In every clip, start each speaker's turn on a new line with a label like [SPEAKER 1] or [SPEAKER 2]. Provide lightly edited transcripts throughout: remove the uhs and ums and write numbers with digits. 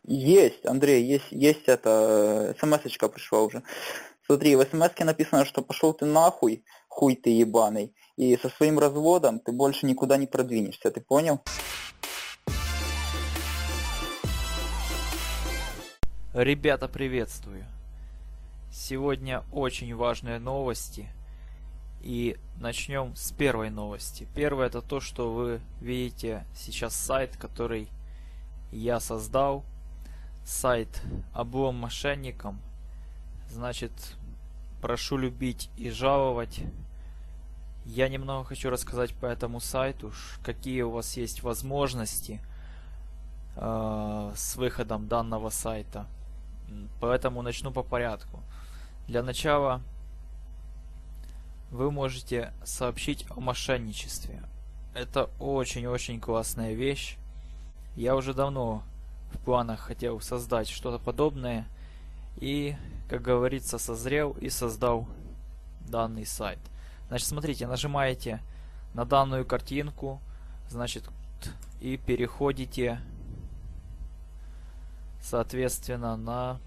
[SPEAKER 1] Есть, Андрей, есть это, смс-очка пришла уже. Смотри, в смс-ке написано, что пошел ты нахуй, хуй ты ебаный, и со своим разводом ты больше никуда не продвинешься, ты понял?
[SPEAKER 2] Ребята, приветствую! Сегодня очень важные новости. И начнем с первой новости. Первое — это то, что вы видите сейчас сайт, который я создал. Сайт «Облом мошенникам». Значит, прошу любить и жаловать. Я немного хочу рассказать по этому сайту, какие у вас есть возможности с выходом данного сайта. Поэтому начну по порядку. Для начала вы можете сообщить о мошенничестве. Это очень-очень классная вещь. Я уже давно в планах хотел создать что-то подобное. И, как говорится, созрел и создал данный сайт. Значит, смотрите, нажимаете на данную картинку, значит, и переходите, соответственно, на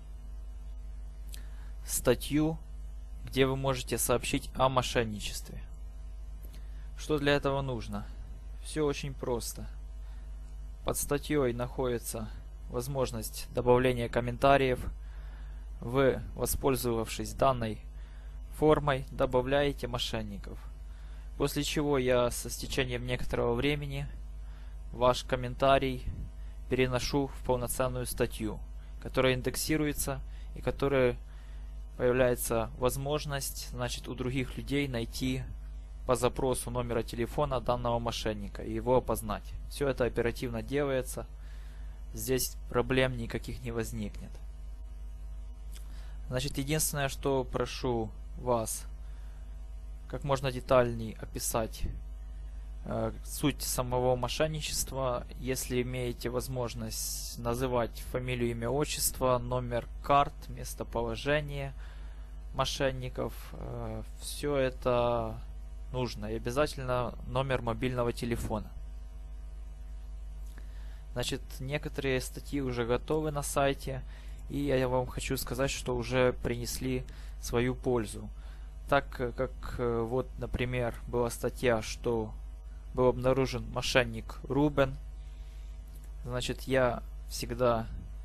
[SPEAKER 2] статью, где вы можете сообщить о мошенничестве. Что для этого нужно? Все очень просто. Под статьей находится возможность добавления комментариев. Вы, воспользовавшись данной формой, добавляете мошенников. После чего я со стечением некоторого времени ваш комментарий переношу в полноценную статью, которая индексируется и которая появляется возможность, значит, у других людей найти по запросу номера телефона данного мошенника и его опознать. Все это оперативно делается. Здесь проблем никаких не возникнет. Значит, единственное, что прошу вас как можно детальней описать суть самого мошенничества. Если имеете возможность называть фамилию, имя, отчество, номер карт, местоположение мошенников, все это нужно. И обязательно номер мобильного телефона. Значит, некоторые статьи уже готовы на сайте, и я вам хочу сказать, что уже принесли свою пользу. Так как вот, например, была статья, что был обнаружен мошенник Рубен. Значит, я всегда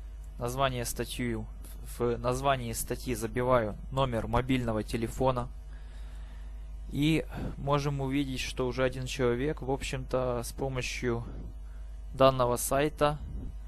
[SPEAKER 2] в названии статьи забиваю номер мобильного телефона. И можем увидеть, что уже один человек, в общем-то, с помощью данного сайта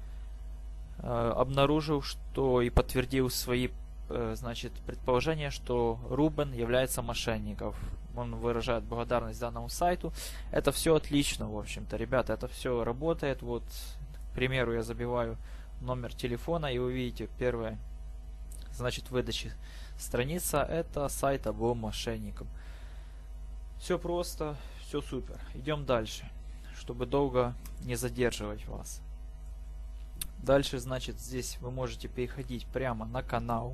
[SPEAKER 2] обнаружил, что и подтвердил свои, значит, предположения, что Рубен является мошенником. Он выражает благодарность данному сайту. Это все отлично, в общем-то, ребята, это все работает. Вот, к примеру, я забиваю номер телефона, и вы видите, первая, значит, выдача страница — это сайт «Облом мошенникам». Все просто, все супер. Идем дальше, чтобы долго не задерживать вас. Дальше, значит, здесь вы можете переходить прямо на канал,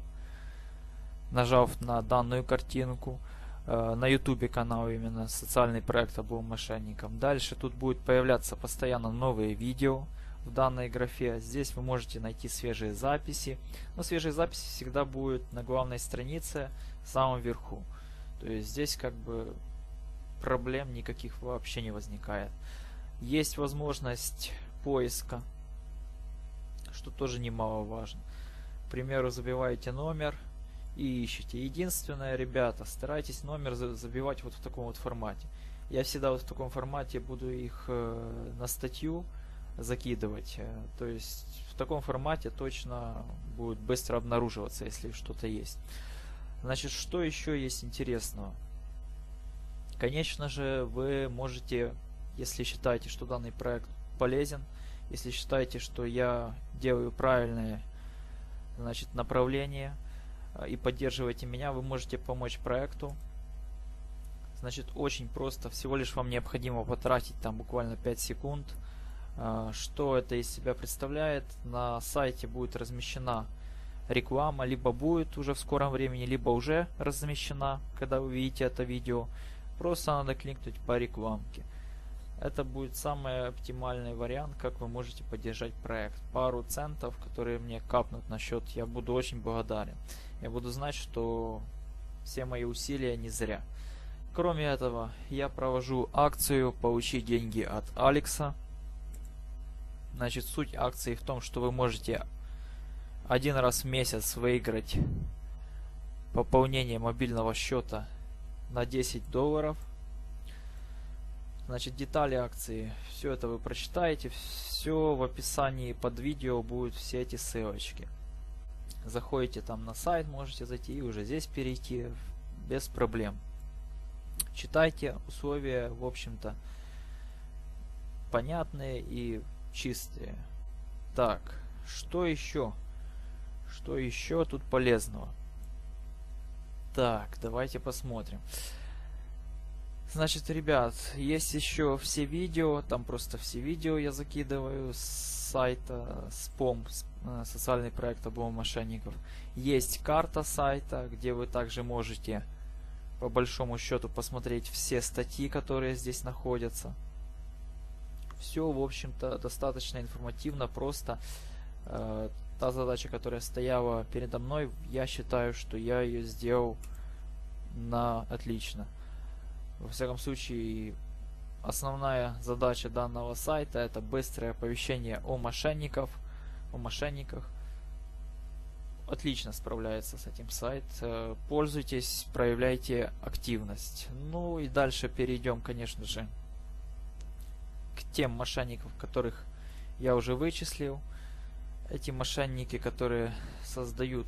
[SPEAKER 2] нажав на данную картинку. На YouTube канал именно социальный проект «Облом мошенникам». Дальше тут будут появляться постоянно новые видео в данной графе. Здесь вы можете найти свежие записи. Но свежие записи всегда будут на главной странице в самом верху. То есть здесь как бы проблем никаких вообще не возникает. Есть возможность поиска, что тоже немаловажно. К примеру, забиваете номер и ищите. Единственное, ребята, старайтесь номер забивать вот в таком вот формате. Я всегда вот в таком формате буду их на статью закидывать. То есть в таком формате точно будет быстро обнаруживаться, если что-то есть. Значит, что еще есть интересного? Конечно же, вы можете, если считаете, что данный проект полезен, если считаете, что я делаю правильное, значит, направление, и поддерживаете меня, вы можете помочь проекту. Значит, очень просто, всего лишь вам необходимо потратить там буквально 5 секунд. Что это из себя представляет? На сайте будет размещена реклама, либо будет уже в скором времени, либо уже размещена, когда вы видите это видео. Просто надо кликнуть по рекламке. Это будет самый оптимальный вариант, как вы можете поддержать проект. Пару центов, которые мне капнут на счет, я буду очень благодарен. Я буду знать, что все мои усилия не зря. Кроме этого, я провожу акцию «Получи деньги от Алекса». Значит, суть акции в том, что вы можете один раз в месяц выиграть пополнение мобильного счета на $10. Значит, детали акции, все это вы прочитаете, все в описании под видео будут все эти ссылочки. Заходите там на сайт, можете зайти и уже здесь перейти без проблем. Читайте, условия, в общем-то, понятные и чистые. Так, что еще? Что еще тут полезного? Так, давайте посмотрим. Значит, ребят, есть еще все видео, там просто все видео я закидываю с сайта СПОМ, социальный проект облом мошенников. Есть карта сайта, где вы также можете по большому счету посмотреть все статьи, которые здесь находятся. Все, в общем-то, достаточно информативно, просто. Та задача, которая стояла передо мной, я считаю, что я ее сделал на отлично. Во всяком случае, основная задача данного сайта — это быстрое оповещение о мошенниках. Отлично справляется с этим сайт. Пользуйтесь, проявляйте активность. Ну и дальше перейдем, конечно же, к тем мошенникам, которых я уже вычислил. Эти мошенники, которые создают,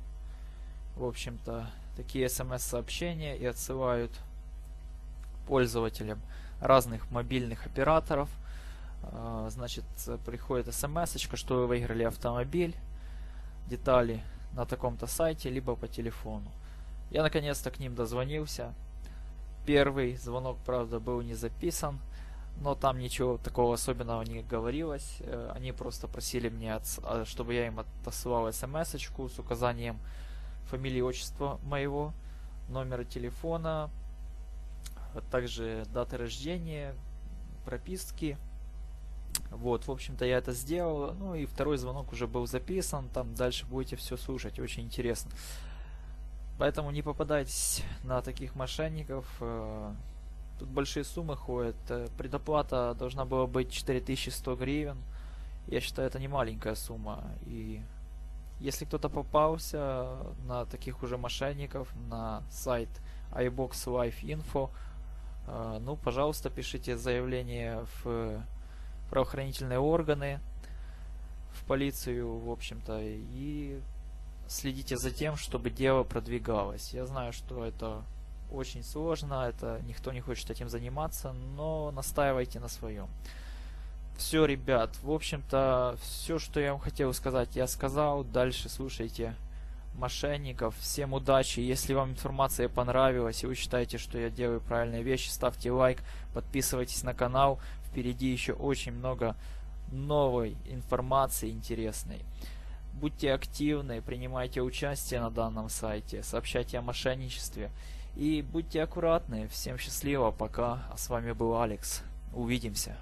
[SPEAKER 2] в общем-то, такие смс-сообщения и отсылают пользователям разных мобильных операторов. Значит, приходит смс-очка, что вы выиграли автомобиль, детали на таком-то сайте, либо по телефону. Я наконец-то к ним дозвонился. Первый звонок, правда, был не записан, но там ничего такого особенного не говорилось. Они просто просили меня, чтобы я им отослал смс-очку с указанием фамилии, отчества моего, номера телефона, а также даты рождения, прописки. Вот, в общем-то, я это сделал. Ну и второй звонок уже был записан. Там дальше будете все слушать. Очень интересно. Поэтому не попадайтесь на таких мошенников. Тут большие суммы ходят. Предоплата должна была быть 4100 гривен. Я считаю, это не маленькая сумма. И если кто-то попался на таких уже мошенников, на сайт iBox Live Info, ну, пожалуйста, пишите заявление в правоохранительные органы, в полицию, в общем-то, и следите за тем, чтобы дело продвигалось. Я знаю, что это очень сложно, это никто не хочет этим заниматься, но настаивайте на своем. Все, ребят, в общем-то, все, что я вам хотел сказать, я сказал. Дальше слушайте мошенников. Всем удачи. Если вам информация понравилась и вы считаете, что я делаю правильные вещи, ставьте лайк, подписывайтесь на канал. Впереди еще очень много новой информации интересной. Будьте активны, принимайте участие на данном сайте, сообщайте о мошенничестве и будьте аккуратны. Всем счастливо, пока. А с вами был Алекс. Увидимся.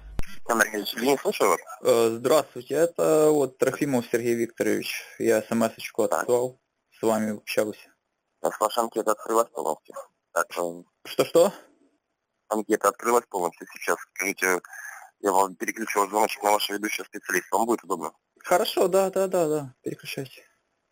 [SPEAKER 1] Здравствуйте, это вот Трофимов Сергей Викторович. Я смс-очку отослал, с вами общался.
[SPEAKER 3] Ваша анкета открылась полностью. Так,
[SPEAKER 1] Что-что?
[SPEAKER 3] анкета открылась полностью сейчас. Скажите, я вам переключил звоночек на вашего ведущего специалиста. Вам будет удобно?
[SPEAKER 1] Хорошо, да, переключайте.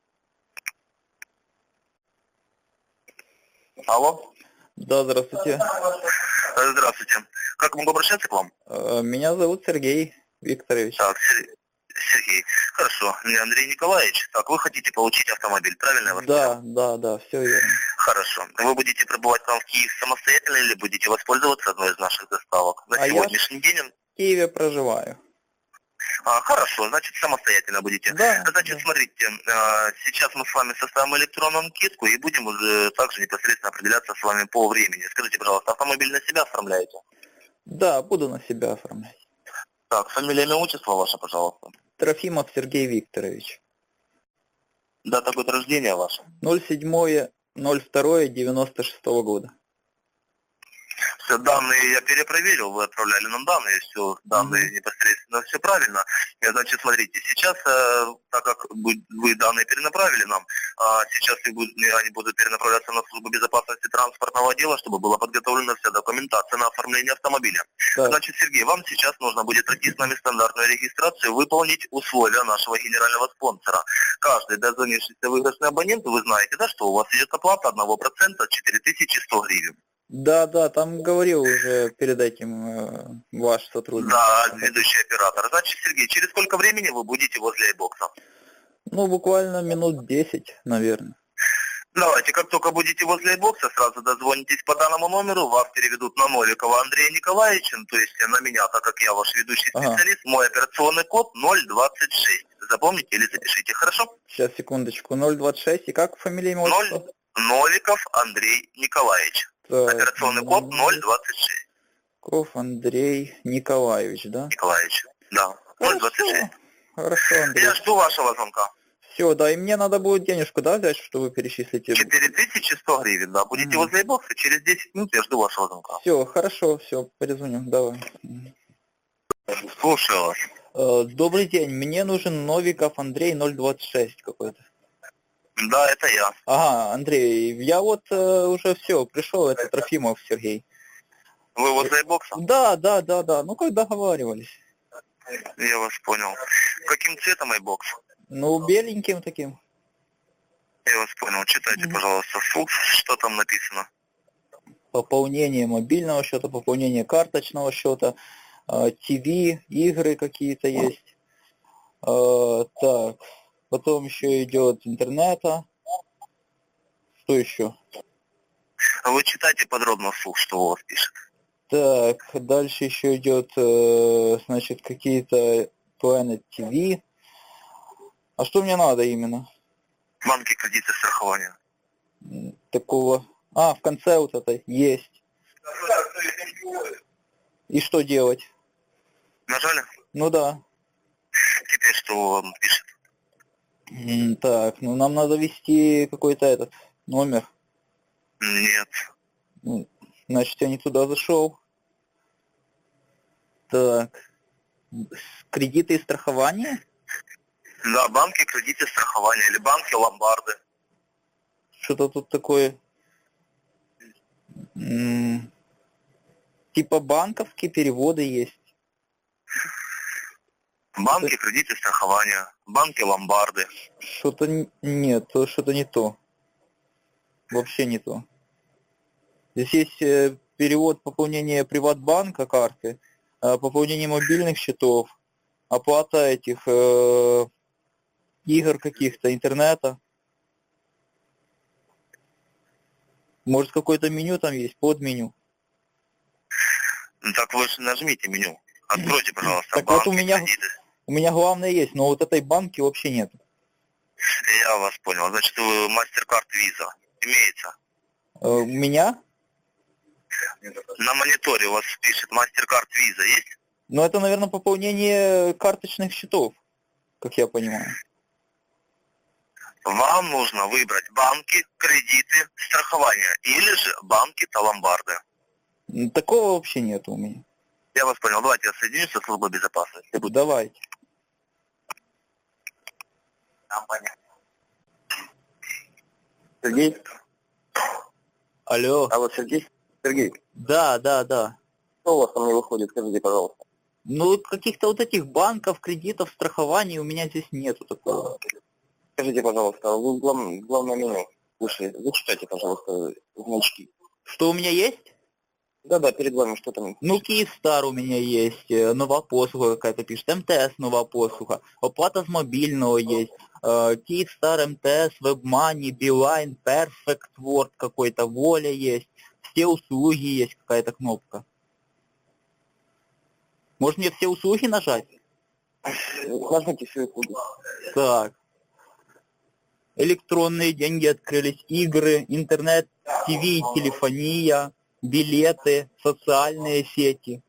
[SPEAKER 3] Алло?
[SPEAKER 1] Да, здравствуйте.
[SPEAKER 3] Здравствуйте. Как могу обращаться к вам?
[SPEAKER 1] Меня зовут Сергей Викторович.
[SPEAKER 3] Так, Сергей. Хорошо. Меня Андрей Николаевич. Так, вы хотите получить автомобиль, правильно я вас понял?
[SPEAKER 1] Да, все верно.
[SPEAKER 3] Хорошо. Вы будете прибывать к нам в Киев самостоятельно или будете воспользоваться одной из наших доставок? На сегодняшний день...
[SPEAKER 1] В Киеве проживаю.
[SPEAKER 3] Хорошо, значит, самостоятельно будете.
[SPEAKER 1] Да.
[SPEAKER 3] Значит, смотрите, сейчас мы с вами составим электронную анкетку и будем уже также непосредственно определяться с вами по времени. Скажите, пожалуйста, автомобиль на себя оформляете?
[SPEAKER 1] Да, буду на себя оформлять.
[SPEAKER 3] Так, фамилия, имя, отчество ваше, пожалуйста.
[SPEAKER 1] Трофимов Сергей Викторович.
[SPEAKER 3] Дата года рождения ваша?
[SPEAKER 1] 07.02.96 года.
[SPEAKER 3] Все данные я перепроверил, вы отправляли нам данные, все данные непосредственно, все правильно. Значит, смотрите, сейчас, так как вы данные перенаправили нам, сейчас они будут перенаправляться на службу безопасности транспортного отдела, чтобы была подготовлена вся документация на оформление автомобиля.
[SPEAKER 1] Да.
[SPEAKER 3] Значит, Сергей, вам сейчас нужно будет пройти с нами стандартную регистрацию, выполнить условия нашего генерального спонсора. Каждый дозвонившийся выигрышный абонент, вы знаете, да, что у вас идет оплата 1% 4100 гривен.
[SPEAKER 1] Да, там говорил уже перед этим ваш сотрудник.
[SPEAKER 3] Да, ведущий оператор. Значит, Сергей, через сколько времени вы будете возле айбокса?
[SPEAKER 1] Ну, буквально минут 10, наверное.
[SPEAKER 3] Давайте, как только будете возле айбокса, сразу дозвонитесь по данному номеру, вас переведут на Новикова Андрея Николаевича, то есть на меня, так как я ваш ведущий специалист, мой операционный код 026. Запомните или запишите, хорошо?
[SPEAKER 1] Сейчас, секундочку. 026. И как фамилия, имя, отчество?
[SPEAKER 3] Новиков Андрей Николаевич.
[SPEAKER 1] Так,
[SPEAKER 3] операционный код 026.
[SPEAKER 1] Новиков Андрей Николаевич, да?
[SPEAKER 3] Николаевич, да. 026.
[SPEAKER 1] Хорошо, Андрей.
[SPEAKER 3] Я жду вашего звонка.
[SPEAKER 1] Все, да, и мне надо будет денежку, да, взять, чтобы перечислить?
[SPEAKER 3] 4100 гривен, да. Будете возле айбокса, через 10 минут я жду вашего звонка.
[SPEAKER 1] Все, хорошо, все, перезвоню, давай.
[SPEAKER 3] Слушаю вас.
[SPEAKER 1] Добрый день, мне нужен Новиков Андрей 026 какой-то.
[SPEAKER 3] Да, это я.
[SPEAKER 1] Ага, Андрей, я вот уже все, пришел, это Трофимов Сергей.
[SPEAKER 3] Вы возле айбокса?
[SPEAKER 1] Да, ну как договаривались.
[SPEAKER 3] Я вас понял. Каким цветом айбокс?
[SPEAKER 1] Ну, беленьким таким.
[SPEAKER 3] Я вас понял. Читайте, пожалуйста, вслух, что там написано.
[SPEAKER 1] Пополнение мобильного счета, пополнение карточного счета, ТВ, игры какие-то есть. Так, потом еще идет интернета. Что еще?
[SPEAKER 3] Вы читайте подробно вслух, что у вас пишет.
[SPEAKER 1] Так, дальше еще идет, значит, какие-то Planet TV. А что мне надо именно?
[SPEAKER 3] Банки, кредиты, страхование.
[SPEAKER 1] Такого. А, в конце вот это есть. И что делать?
[SPEAKER 3] Нажали?
[SPEAKER 1] Ну да.
[SPEAKER 3] Теперь что вам пишет?
[SPEAKER 1] Так, ну нам надо ввести какой-то этот номер.
[SPEAKER 3] Нет.
[SPEAKER 1] Значит, я не туда зашел. Так. Кредиты и страхование?
[SPEAKER 3] Да, банки, кредиты, страхование. Или банки, ломбарды.
[SPEAKER 1] Что-то тут такое. Типа банковские переводы есть.
[SPEAKER 3] Банки, кредиты, страхование. Банки, ломбарды.
[SPEAKER 1] Что-то нет, что-то не то. Вообще не то. Здесь есть перевод пополнения приватбанка карты, пополнение мобильных счетов, оплата этих игр каких-то, интернета. Может, какое-то меню там есть, под меню.
[SPEAKER 3] Так вы же нажмите меню. Откройте, пожалуйста,
[SPEAKER 1] так
[SPEAKER 3] банки,
[SPEAKER 1] вот у меня главное есть, но вот этой банки вообще нет.
[SPEAKER 3] Я вас понял. Значит, вы MasterCard Visa имеется?
[SPEAKER 1] У меня?
[SPEAKER 3] На мониторе у вас пишет MasterCard Visa есть?
[SPEAKER 1] Ну, это, наверное, пополнение карточных счетов, как я понимаю.
[SPEAKER 3] Вам нужно выбрать банки, кредиты, страхование. Или же банки-то ломбарды.
[SPEAKER 1] Такого вообще нет у меня.
[SPEAKER 3] Я вас понял. Давайте я соединюсь со службой безопасности.
[SPEAKER 1] Давайте.
[SPEAKER 3] Сергей?
[SPEAKER 1] Алло.
[SPEAKER 3] Алло, Сергей? Сергей,
[SPEAKER 1] Да.
[SPEAKER 3] что у вас там не выходит? Скажите, пожалуйста.
[SPEAKER 1] Ну, каких-то вот этих банков, кредитов, страхований у меня здесь нету такого.
[SPEAKER 3] Скажите, пожалуйста, вы главное меню выше. Зачитайте, пожалуйста, значки.
[SPEAKER 1] Что у меня есть?
[SPEAKER 3] Да, перед вами что там?
[SPEAKER 1] Ну, Киевстар у меня есть, нова послуга какая-то пишет, МТС нова послуга, оплата с мобильного есть, Киевстар, МТС, WebMoney, Билайн, Perfect Word какой-то, Воля есть, все услуги есть какая-то кнопка. Может мне все услуги нажать?
[SPEAKER 3] Нажмите все услуги.
[SPEAKER 1] Так. Электронные деньги открылись, игры, интернет, ТВ, телефония, билеты, социальные сети.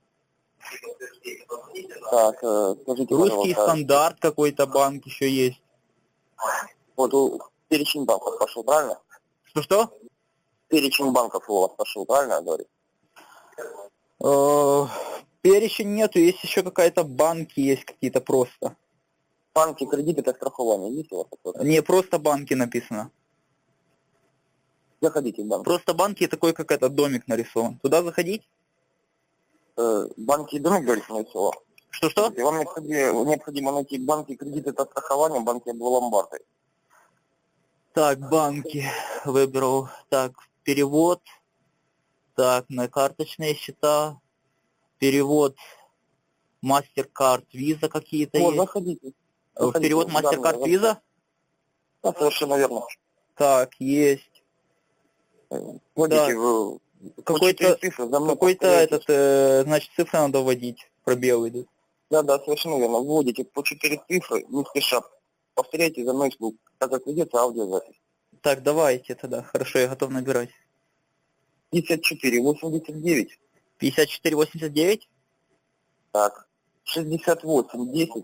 [SPEAKER 3] Так, скажите,
[SPEAKER 1] Русский стандарт какой-то банк еще есть.
[SPEAKER 3] Вот перечень банков пошел, правильно?
[SPEAKER 1] Что?
[SPEAKER 3] Перечень банков у вас пошел, правильно я говорю?
[SPEAKER 1] Перечень нету, есть еще какая-то банки, есть какие-то просто.
[SPEAKER 3] Банки, кредиты, это страхование. Есть у вас такое?
[SPEAKER 1] Не, просто банки написано.
[SPEAKER 3] Заходите в банк.
[SPEAKER 1] Просто банки такой, как этот домик нарисован. Туда заходить?
[SPEAKER 3] Банки и домик, говорите, на все.
[SPEAKER 1] Что-что?
[SPEAKER 3] Вам необходимо найти банки, кредиты, это страхование, банки або ломбарды.
[SPEAKER 1] Так, банки выбрал. Так, перевод. Так, на карточные счета. Перевод MasterCard, Visa какие-то
[SPEAKER 3] Вот,
[SPEAKER 1] есть.
[SPEAKER 3] заходите.
[SPEAKER 1] Перевод MasterCard, Visa?
[SPEAKER 3] Да, совершенно верно.
[SPEAKER 1] Так, есть.
[SPEAKER 3] Вводите
[SPEAKER 1] Какой-то,
[SPEAKER 3] цифры, за мной
[SPEAKER 1] какой-то
[SPEAKER 3] повторяйте.
[SPEAKER 1] этот, значит, цифры надо вводить. Пробелы идут.
[SPEAKER 3] Да, совершенно верно. Вводите по 4 цифры, не спеша. Повторяйте за мной звук, так как ведется аудиозапись.
[SPEAKER 1] Так, давайте тогда. Хорошо, я готов набирать.
[SPEAKER 3] 54, 89,
[SPEAKER 1] 5489,
[SPEAKER 3] так, 68, 10,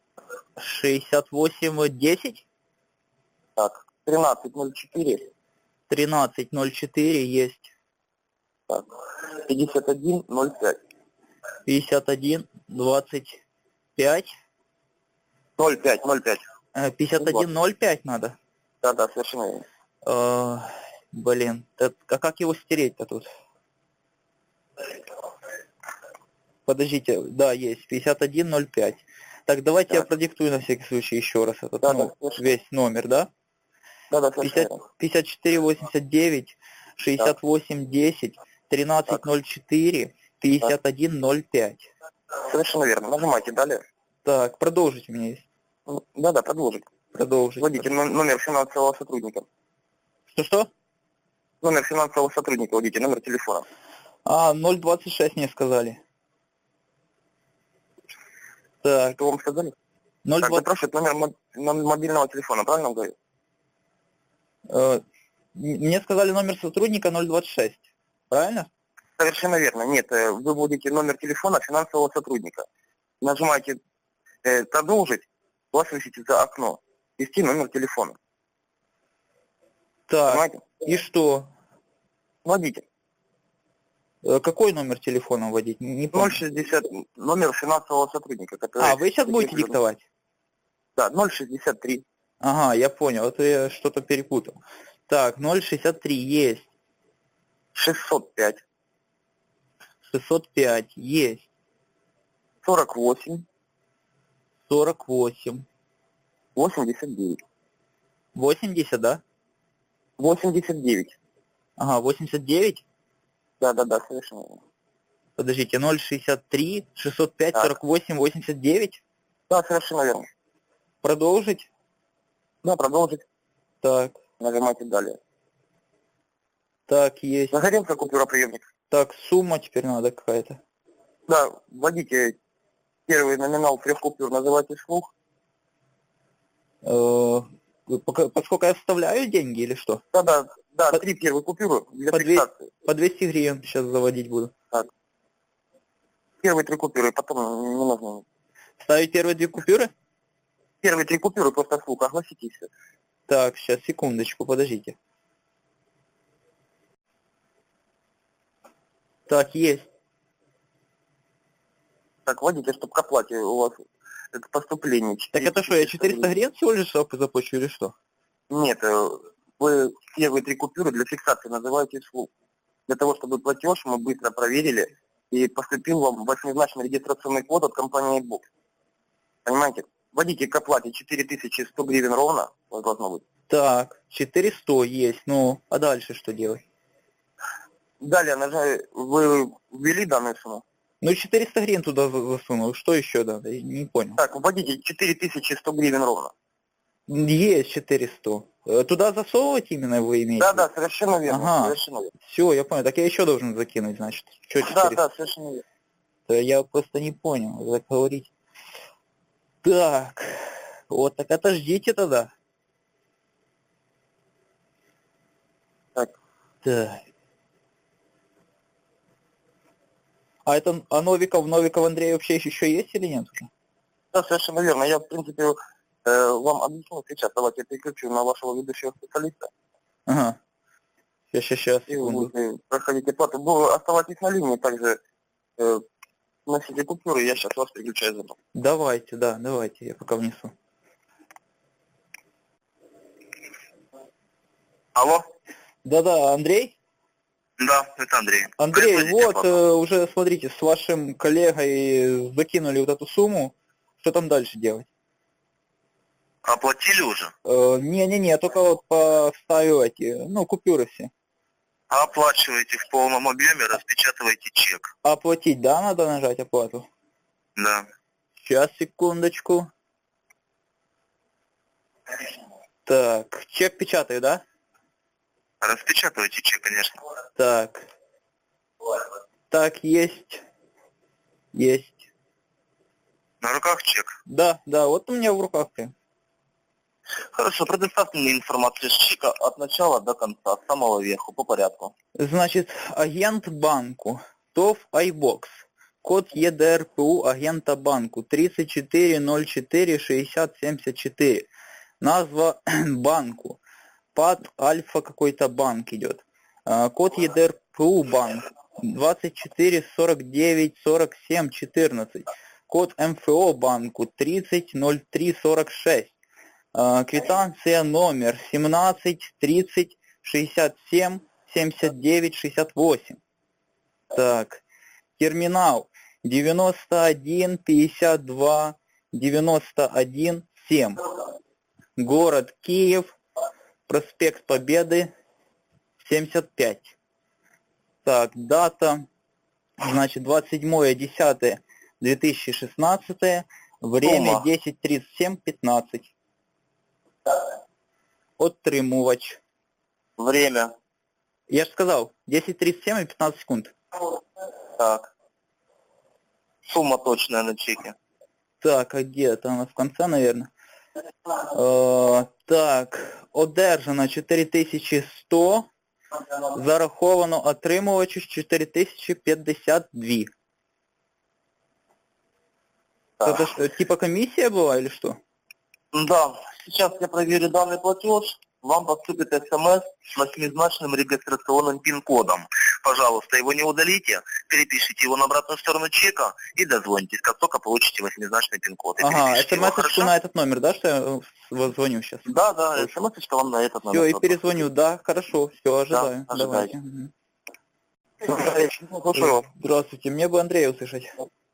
[SPEAKER 1] 6810,
[SPEAKER 3] так, 1304,
[SPEAKER 1] 1304 есть.
[SPEAKER 3] так, 51, 05.
[SPEAKER 1] 51 25.
[SPEAKER 3] 05, 05.
[SPEAKER 1] 5105 надо.
[SPEAKER 3] Да, совершенно верно.
[SPEAKER 1] Блин, а как его стереть-то тут? Подождите, да, есть, 5105. Так, давайте я продиктую на всякий случай еще раз этот, весь номер, да?
[SPEAKER 3] Да, совершенно верно.
[SPEAKER 1] 5489, 6810, 1304, 5105.
[SPEAKER 3] Совершенно верно. Нажимайте далее.
[SPEAKER 1] Так, продолжить у меня есть.
[SPEAKER 3] Да, продолжить.
[SPEAKER 1] Продолжить.
[SPEAKER 3] Вводите номер финансового сотрудника.
[SPEAKER 1] Что?
[SPEAKER 3] Номер финансового сотрудника, вводите номер телефона.
[SPEAKER 1] 026 мне сказали. Так.
[SPEAKER 3] Что вам сказали?
[SPEAKER 1] 020...
[SPEAKER 3] Так, запрашивает номер мобильного телефона, правильно говорю?
[SPEAKER 1] Мне сказали номер сотрудника 026. Правильно?
[SPEAKER 3] Совершенно верно. Нет, вы вводите номер телефона финансового сотрудника. Нажимаете «Продолжить», у вас высветится окно. Ввести номер телефона.
[SPEAKER 1] Так,
[SPEAKER 3] понимаете?
[SPEAKER 1] И что?
[SPEAKER 3] Вводите.
[SPEAKER 1] Какой номер телефона вводить? Не помню.
[SPEAKER 3] 060, номер финансового сотрудника. Который
[SPEAKER 1] вы сейчас будете диктовать?
[SPEAKER 3] Да, 063.
[SPEAKER 1] Ага, я понял, это я что-то перепутал. Так, 063 есть.
[SPEAKER 3] 605.
[SPEAKER 1] 605 есть.
[SPEAKER 3] 48.
[SPEAKER 1] 48.
[SPEAKER 3] 89.
[SPEAKER 1] 80, да?
[SPEAKER 3] 89.
[SPEAKER 1] Ага, 89?
[SPEAKER 3] Да, совершенно верно.
[SPEAKER 1] Подождите, 063, 605, 48, 89?
[SPEAKER 3] Да, совершенно верно.
[SPEAKER 1] Продолжить?
[SPEAKER 3] Да, продолжить.
[SPEAKER 1] Так.
[SPEAKER 3] Нажимайте далее.
[SPEAKER 1] Так, есть.
[SPEAKER 3] Загорелся купюроприемник.
[SPEAKER 1] Так, сумма теперь надо какая-то.
[SPEAKER 3] Да, вводите первый номинал 3 купюр, называйте вслух.
[SPEAKER 1] Поскольку я вставляю деньги или что?
[SPEAKER 3] Да, 3 первые купюры для фиксации.
[SPEAKER 1] По 200 гривен сейчас заводить буду.
[SPEAKER 3] Так. Первые 3 купюры, потом не нужно.
[SPEAKER 1] Ставить первые 2 купюры?
[SPEAKER 3] Первые 3 купюры просто вслух огласите все.
[SPEAKER 1] Так, сейчас, секундочку, подождите. Так, есть.
[SPEAKER 3] Так, вводите, чтобы к оплате у вас это поступление.
[SPEAKER 1] Так это что, я 400 гривен всего лишь заплачу или что?
[SPEAKER 3] Нет, вы первые 3 купюры для фиксации называете вслух. Для того, чтобы платеж мы быстро проверили и поступил вам 8-значный регистрационный код от компании Box. Понимаете? Вводите к оплате 4100 гривен ровно, у вас должно быть.
[SPEAKER 1] Так, 400 есть, а дальше что делать?
[SPEAKER 3] Далее, вы ввели данную сумму?
[SPEAKER 1] 400 гривен туда засунул, что еще надо? Я не понял.
[SPEAKER 3] Так, вводите 4100 гривен ровно.
[SPEAKER 1] Есть 400. Туда засовывать именно вы имеете?
[SPEAKER 3] Да, совершенно верно.
[SPEAKER 1] Ага,
[SPEAKER 3] совершенно верно.
[SPEAKER 1] все, я понял. Так я еще должен закинуть, значит. Что 400?
[SPEAKER 3] Да, совершенно верно.
[SPEAKER 1] Я просто не понял, как говорить. Так, вот, так отождите тогда.
[SPEAKER 3] Так.
[SPEAKER 1] А Новиков Андрей вообще еще есть или нет уже?
[SPEAKER 3] Да, совершенно верно. Я, в принципе, вам объясню сейчас. Давайте я переключу на вашего ведущего специалиста.
[SPEAKER 1] Ага. Сейчас,
[SPEAKER 3] И вы
[SPEAKER 1] секунду.
[SPEAKER 3] будете проходить оплату. Оставайтесь на линии, также носите купюры, я сейчас вас переключаю за.
[SPEAKER 1] Давайте, да, давайте, я пока внесу.
[SPEAKER 3] Алло?
[SPEAKER 1] Да-да, Андрей?
[SPEAKER 3] Да, это Андрей.
[SPEAKER 1] Андрей,
[SPEAKER 3] Производите
[SPEAKER 1] вот,
[SPEAKER 3] оплату.
[SPEAKER 1] уже, смотрите, с вашим коллегой закинули вот эту сумму. Что там дальше делать?
[SPEAKER 3] Оплатили уже?
[SPEAKER 1] Не-не-не, только вот поставил эти, ну, купюры все.
[SPEAKER 3] Оплачиваете в полном объеме, распечатываете чек.
[SPEAKER 1] Оплатить, да, надо нажать оплату?
[SPEAKER 3] Да.
[SPEAKER 1] Сейчас, секундочку. Так, чек печатаю, да?
[SPEAKER 3] Распечатывайте чек, конечно.
[SPEAKER 1] Так. Так, есть. Есть.
[SPEAKER 3] На руках чек.
[SPEAKER 1] Да, вот у меня в руках прям.
[SPEAKER 3] Хорошо, предоставьте мне информацию с чека от начала до конца, с самого верху, по порядку.
[SPEAKER 1] Значит, агент банку, ТОВ iBox, код ЕДРПУ агента банку 34046074, назва банку, ПАД Альфа какой-то банк идет, код ЕДРПУ банк 24494714, код МФО банку 300346, квитанция номер 17 30 67 79 68. Так, терминал 91 52 91 7. Город Киев, проспект Победы 75. Так, дата, значит, 27.10.2016, время 10:37:15. Отримувач.
[SPEAKER 3] Время.
[SPEAKER 1] Я же сказал, 10:37 и 15 секунд.
[SPEAKER 3] Так. Сумма точная на чеке.
[SPEAKER 1] Так, а где это? Она в конце, наверное. Так, одержано 4100, зараховано отримувачу 4052.
[SPEAKER 3] Так.
[SPEAKER 1] Это что, типа комиссия была или что?
[SPEAKER 3] Да, сейчас я проверю данный платеж. Вам поступит СМС с 8-значным регистрационным пин-кодом. Пожалуйста, его не удалите, перепишите его на обратную сторону чека и дозвонитесь, как только получите 8-значный пин-код. И
[SPEAKER 1] Ага,
[SPEAKER 3] перепишите его,
[SPEAKER 1] смс-очку
[SPEAKER 3] хорошо?
[SPEAKER 1] на этот номер, да, что я звоню сейчас?
[SPEAKER 3] Да, смс-очка вам на этот номер.
[SPEAKER 1] Все, и перезвоню, да, хорошо, все, ожидаю.
[SPEAKER 3] Да,
[SPEAKER 1] Давайте.
[SPEAKER 3] ожидайте. Слушаю вас.
[SPEAKER 1] Здравствуйте, мне бы Андрея услышать.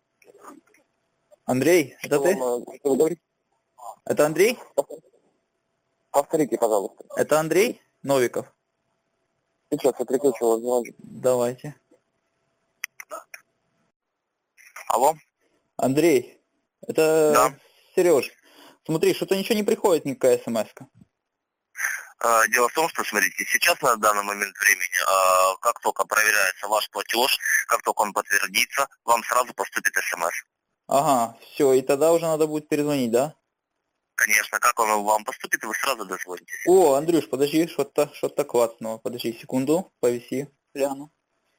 [SPEAKER 1] Андрей, это ты?
[SPEAKER 3] Что вы говорите?
[SPEAKER 1] Это Андрей?
[SPEAKER 3] Повторите, пожалуйста.
[SPEAKER 1] Это Андрей Новиков?
[SPEAKER 3] Сейчас я переключу вас звонок.
[SPEAKER 1] Давайте.
[SPEAKER 3] Алло?
[SPEAKER 1] Андрей, это
[SPEAKER 3] Да.
[SPEAKER 1] Сереж. Смотри, что-то ничего не приходит, никакая смс-ка.
[SPEAKER 3] Дело в том, что, смотрите, сейчас на данный момент времени, как только проверяется ваш платеж, как только он подтвердится, вам сразу поступит СМС.
[SPEAKER 1] Ага, все, и тогда уже надо будет перезвонить, да?
[SPEAKER 3] Конечно, как он вам поступит, вы сразу дозвонитесь.
[SPEAKER 1] О, Андрюш, подожди, что-то классного. Подожди секунду, повиси, гляну.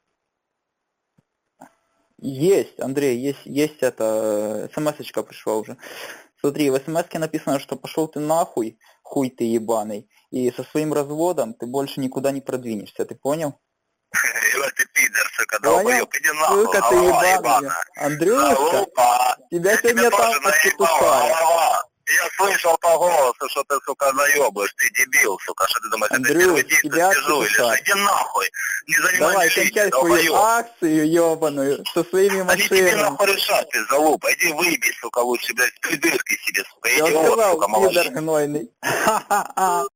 [SPEAKER 1] Есть, Андрей, есть это, смс-очка пришла уже. Смотри, в смс-ке написано, что пошел ты нахуй, хуй ты ебаный, и со своим разводом ты больше никуда не продвинешься, ты понял?
[SPEAKER 3] Ты пидор, сука,
[SPEAKER 1] Понял?
[SPEAKER 3] долбоёб, иди нахуй,
[SPEAKER 1] Сука ты
[SPEAKER 3] голова
[SPEAKER 1] ебаная.
[SPEAKER 3] ебаная.
[SPEAKER 1] Андрюшка,
[SPEAKER 3] Залупа.
[SPEAKER 1] тебя
[SPEAKER 3] Я
[SPEAKER 1] сегодня
[SPEAKER 3] тебя
[SPEAKER 1] там
[SPEAKER 3] тоже наебал,
[SPEAKER 1] подпетушарят.
[SPEAKER 3] голова. Я слышал по голосу, что ты, сука, наебаешь, ты дебил, сука, что ты думаешь,
[SPEAKER 1] Андрюш,
[SPEAKER 3] это первый день,
[SPEAKER 1] тебя
[SPEAKER 3] ты сижу или что?
[SPEAKER 1] отпетушат.
[SPEAKER 3] Иди нахуй, не занимайся
[SPEAKER 1] Давай,
[SPEAKER 3] жизнью,
[SPEAKER 1] кончай свою
[SPEAKER 3] долбоёб.
[SPEAKER 1] акцию ебаную со своими
[SPEAKER 3] Они тебе
[SPEAKER 1] машинами.
[SPEAKER 3] нахуй решат, ты залупа, иди выеби, сука, лучше, блядь, придыркой себе, сука,
[SPEAKER 1] Я
[SPEAKER 3] идиот,
[SPEAKER 1] сказал,
[SPEAKER 3] сука, молодец.
[SPEAKER 1] пидор гнойный. Ха-ха-ха.